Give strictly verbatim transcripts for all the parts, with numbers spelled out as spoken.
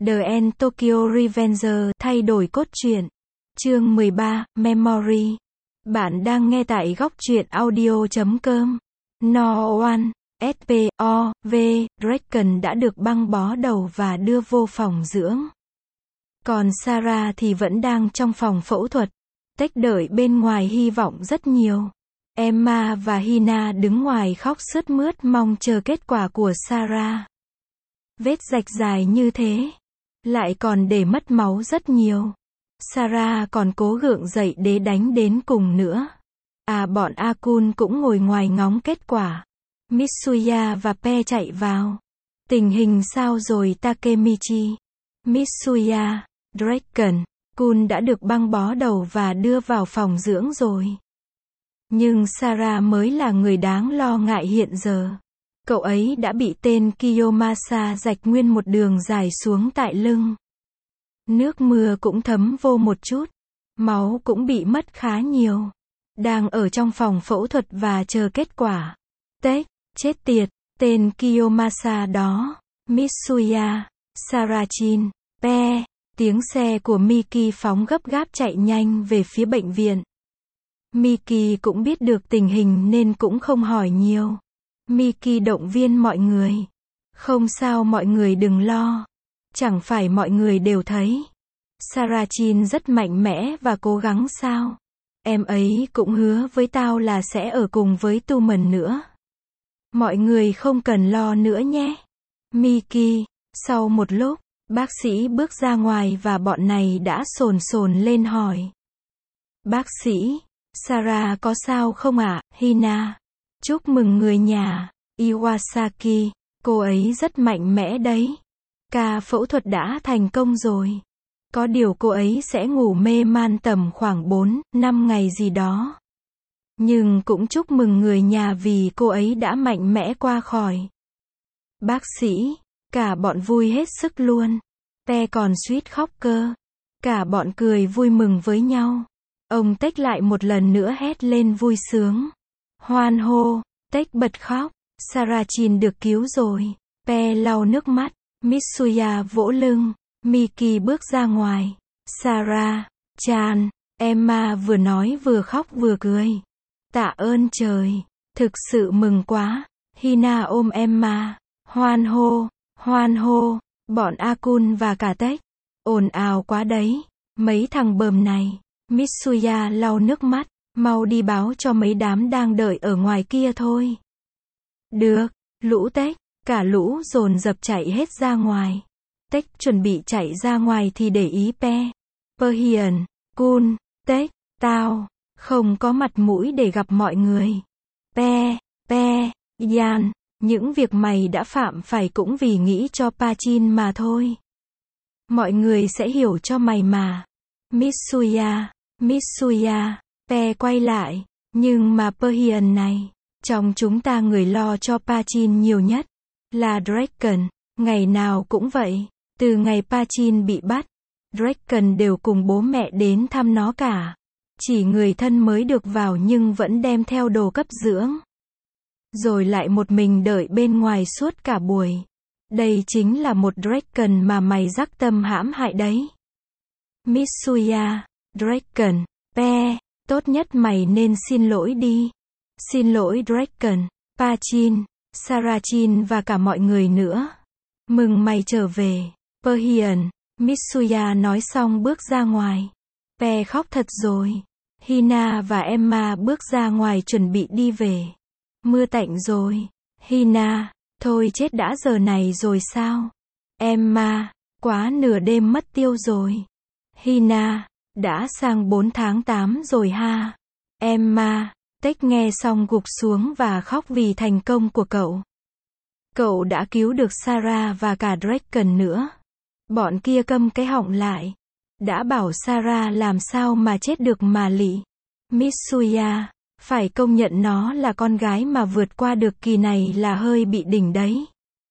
The End Tokyo Revenger thay đổi cốt truyện. Chương mười ba, Memory. Bạn đang nghe tại góc truyện audio chấm com. No One, ét pê o vê, Draken đã được băng bó đầu và đưa vô phòng dưỡng. Còn Sarah thì vẫn đang trong phòng phẫu thuật. Tech đợi bên ngoài hy vọng rất nhiều. Emma và Hina đứng ngoài khóc sướt mướt mong chờ kết quả của Sarah. Vết rạch dài như thế, lại còn để mất máu rất nhiều. Sarah còn cố gượng dậy để đánh đến cùng nữa. À bọn Akun cũng ngồi ngoài ngóng kết quả. Mitsuya và Pe chạy vào. Tình hình sao rồi Takemichi? Mitsuya, Draken, Kun đã được băng bó đầu và đưa vào phòng dưỡng rồi. Nhưng Sarah mới là người đáng lo ngại hiện giờ. Cậu ấy đã bị tên Kiyomasa rạch nguyên một đường dài xuống tại lưng. Nước mưa cũng thấm vô một chút. Máu cũng bị mất khá nhiều. Đang ở trong phòng phẫu thuật và chờ kết quả. Tech, chết tiệt, tên Kiyomasa đó. Mitsuya, Sarachin, Pe. Tiếng xe của Miki phóng gấp gáp chạy nhanh về phía bệnh viện. Miki cũng biết được tình hình nên cũng không hỏi nhiều. Miki động viên mọi người. Không sao mọi người đừng lo. Chẳng phải mọi người đều thấy. Sarachin rất mạnh mẽ và cố gắng sao. Em ấy cũng hứa với tao là sẽ ở cùng với Tumen nữa. Mọi người không cần lo nữa nhé. Miki, sau một lúc, bác sĩ bước ra ngoài và bọn này đã sồn sồn lên hỏi. Bác sĩ, Sarah có sao không ạ, à? Hina? Chúc mừng người nhà. Iwasaki, cô ấy rất mạnh mẽ đấy. Ca phẫu thuật đã thành công rồi. Có điều cô ấy sẽ ngủ mê man tầm khoảng bốn, năm ngày gì đó. Nhưng cũng chúc mừng người nhà vì cô ấy đã mạnh mẽ qua khỏi. Bác sĩ, cả bọn vui hết sức luôn. Pe còn suýt khóc cơ. Cả bọn cười vui mừng với nhau. Ông Tech lại một lần nữa hét lên vui sướng. Hoan hô, Tech bật khóc. Sarachin được cứu rồi. Pe lau nước mắt. Mitsuya vỗ lưng. Miki bước ra ngoài. Sarah, Chan, Emma vừa nói vừa khóc vừa cười. Tạ ơn trời. Thực sự mừng quá. Hina ôm Emma. Hoan hô, hoan hô. Bọn Akun và cả Tech. Ồn ào quá đấy. Mấy thằng bờm này. Mitsuya lau nước mắt. Mau đi báo cho mấy đám đang đợi ở ngoài kia thôi. Được, lũ Tech. Cả lũ dồn dập chạy hết ra ngoài. Tech chuẩn bị chạy ra ngoài thì để ý Pe. Perhian, Kun, Tech, tao. Không có mặt mũi để gặp mọi người. Pe, Pe, Yan. Những việc mày đã phạm phải cũng vì nghĩ cho Pachin mà thôi. Mọi người sẽ hiểu cho mày mà. Mitsuya, Mitsuya, Pe quay lại. Nhưng mà Perhian này, trong chúng ta người lo cho Pachin nhiều nhất là Draken. Ngày nào cũng vậy. Từ ngày Pachin bị bắt, Draken đều cùng bố mẹ đến thăm nó cả. Chỉ người thân mới được vào nhưng vẫn đem theo đồ cấp dưỡng. Rồi lại một mình đợi bên ngoài suốt cả buổi. Đây chính là một Draken mà mày rắc tâm hãm hại đấy. Mitsuya, Draken, Pe, tốt nhất mày nên xin lỗi đi. Xin lỗi Draken, Pachin, Sarachin và cả mọi người nữa. Mừng mày trở về. Perhian, Mitsuya nói xong bước ra ngoài. Pe khóc thật rồi. Hina và Emma bước ra ngoài chuẩn bị đi về. Mưa tạnh rồi. Hina, thôi chết đã giờ này rồi sao? Emma, quá nửa đêm mất tiêu rồi. Hina, đã sang bốn tháng tám rồi ha. Emma, Tech nghe xong gục xuống và khóc vì thành công của cậu. Cậu đã cứu được Sarah và cả Draken nữa. Bọn kia câm cái họng lại. Đã bảo Sarah làm sao mà chết được mà lị. Mitsuya, phải công nhận nó là con gái mà vượt qua được kỳ này là hơi bị đỉnh đấy.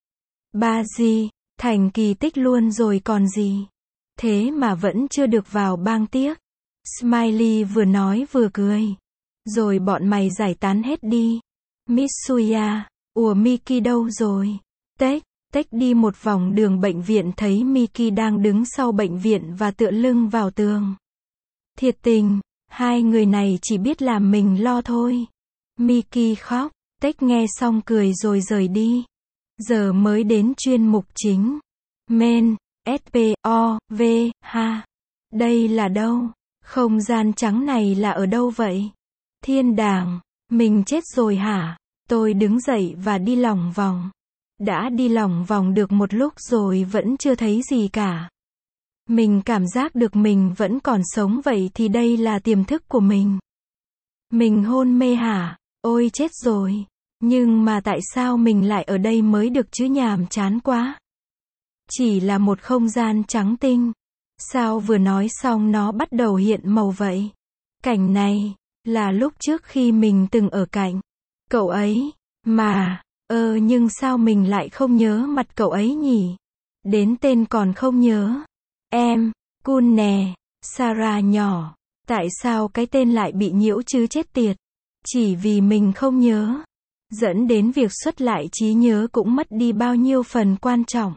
Baji, thành kỳ tích luôn rồi còn gì. Thế mà vẫn chưa được vào bang tiếc. Smiley vừa nói vừa cười. Rồi bọn mày giải tán hết đi. Mitsuya, ủa Miki đâu rồi? Tech, Tech đi một vòng đường bệnh viện thấy Mickey đang đứng sau bệnh viện và tựa lưng vào tường. Thiệt tình, hai người này chỉ biết làm mình lo thôi. Mickey khóc, Tech nghe xong cười rồi rời đi. Giờ mới đến chuyên mục chính. Men, S P O V, ha. Đây là đâu? Không gian trắng này là ở đâu vậy? Thiên đàng, mình chết rồi hả? Tôi đứng dậy và đi lòng vòng. Đã đi lòng vòng được một lúc rồi vẫn chưa thấy gì cả. Mình cảm giác được mình vẫn còn sống vậy thì đây là tiềm thức của mình. Mình hôn mê hả? Ôi chết rồi. Nhưng mà tại sao mình lại ở đây mới được chứ, nhàm chán quá. Chỉ là một không gian trắng tinh. Sao vừa nói xong nó bắt đầu hiện màu vậy? Cảnh này, là lúc trước khi mình từng ở cạnh cậu ấy, mà, ờ nhưng sao mình lại không nhớ mặt cậu ấy nhỉ? Đến tên còn không nhớ. Em, Kun nè, Sarah nhỏ. Tại sao cái tên lại bị nhiễu chứ chết tiệt? Chỉ vì mình không nhớ. Dẫn đến việc xuất lại trí nhớ cũng mất đi bao nhiêu phần quan trọng.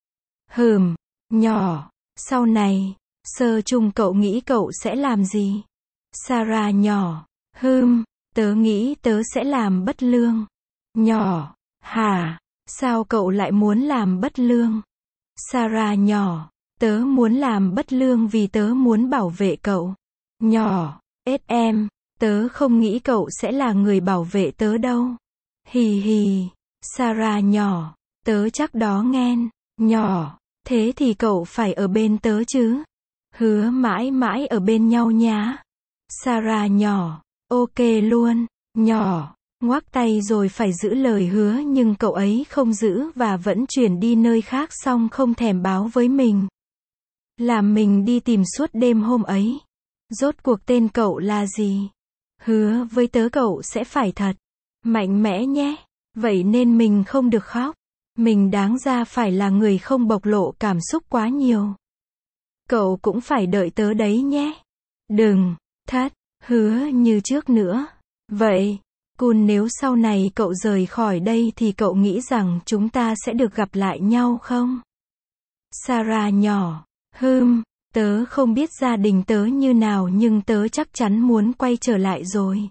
Hừm, nhỏ, sau này, sơ chung cậu nghĩ cậu sẽ làm gì? Sarah nhỏ, hừm, tớ nghĩ tớ sẽ làm bất lương. Nhỏ, hả? Sao cậu lại muốn làm bất lương? Sarah nhỏ, tớ muốn làm bất lương vì tớ muốn bảo vệ cậu. Nhỏ, ết em, tớ không nghĩ cậu sẽ là người bảo vệ tớ đâu. Hì hì, Sarah nhỏ, tớ chắc đó nghen. Nhỏ, thế thì cậu phải ở bên tớ chứ. Hứa mãi mãi ở bên nhau nhá. Sarah nhỏ, ok luôn. Nhỏ, ngoắc tay rồi phải giữ lời hứa nhưng cậu ấy không giữ và vẫn chuyển đi nơi khác xong không thèm báo với mình. Làm mình đi tìm suốt đêm hôm ấy. Rốt cuộc tên cậu là gì? Hứa với tớ cậu sẽ phải thật mạnh mẽ nhé. Vậy nên mình không được khóc. Mình đáng ra phải là người không bộc lộ cảm xúc quá nhiều. Cậu cũng phải đợi tớ đấy nhé. Đừng, thất, hứa như trước nữa. Vậy, Kun nếu sau này cậu rời khỏi đây thì cậu nghĩ rằng chúng ta sẽ được gặp lại nhau không? Sarah nhỏ, hừm, tớ không biết gia đình tớ như nào nhưng tớ chắc chắn muốn quay trở lại rồi.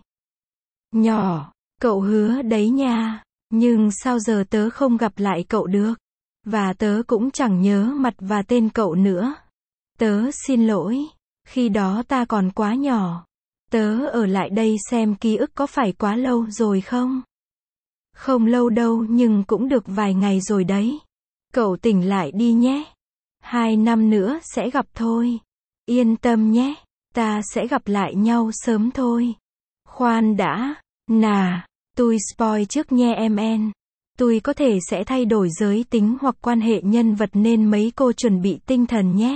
Nhỏ, cậu hứa đấy nha. Nhưng sao giờ tớ không gặp lại cậu được? Và tớ cũng chẳng nhớ mặt và tên cậu nữa. Tớ xin lỗi. Khi đó ta còn quá nhỏ. Tớ ở lại đây xem ký ức có phải quá lâu rồi không? Không lâu đâu nhưng cũng được vài ngày rồi đấy. Cậu tỉnh lại đi nhé. Hai năm nữa sẽ gặp thôi. Yên tâm nhé. Ta sẽ gặp lại nhau sớm thôi. Khoan đã. Nà. Tôi spoil trước nha em en. Tôi có thể sẽ thay đổi giới tính hoặc quan hệ nhân vật nên mấy cô chuẩn bị tinh thần nhé.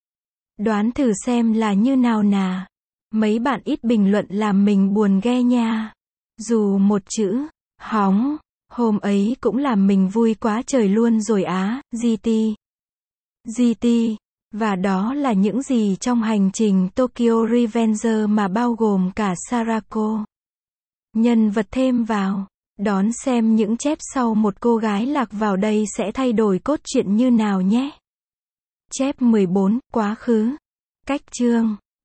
Đoán thử xem là như nào nà. Mấy bạn ít bình luận làm mình buồn ghê nha. Dù một chữ, hóng, hôm ấy cũng làm mình vui quá trời luôn rồi á, giê tê. giê tê. Và đó là những gì trong hành trình Tokyo Revenger mà bao gồm cả Sarako. Nhân vật thêm vào. Đón xem những chép sau một cô gái lạc vào đây sẽ thay đổi cốt truyện như nào nhé. Chép mười bốn, quá khứ. Cách chương.